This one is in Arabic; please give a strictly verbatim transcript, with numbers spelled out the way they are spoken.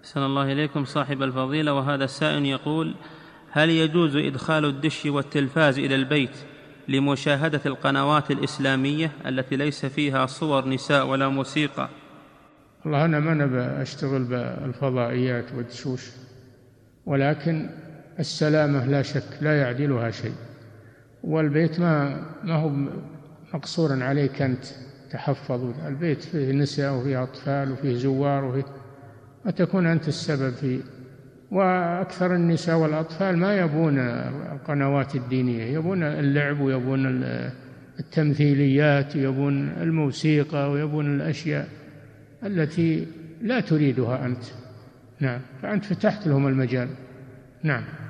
أحسن الله إليكم صاحب الفضيلة. وهذا السائل يقول: هل يجوز إدخال الدش والتلفاز إلى البيت لمشاهدة القنوات الإسلامية التي ليس فيها صور نساء ولا موسيقى؟ والله أنا ما نبى أشتغل بالفضائيات والدشوش، ولكن السلامة لا شك لا يعدلها شيء، والبيت ما ما هو مقصورا عليك أنت تحفظ، البيت فيه نساء وفيه أطفال وفيه زوار وفيه، وتكون أنت السبب فيه. وأكثر النساء والأطفال ما يبون القنوات الدينية، يبون اللعب ويبون التمثيليات ويبون الموسيقى ويبون الأشياء التي لا تريدها أنت. نعم، فأنت فتحت لهم المجال. نعم.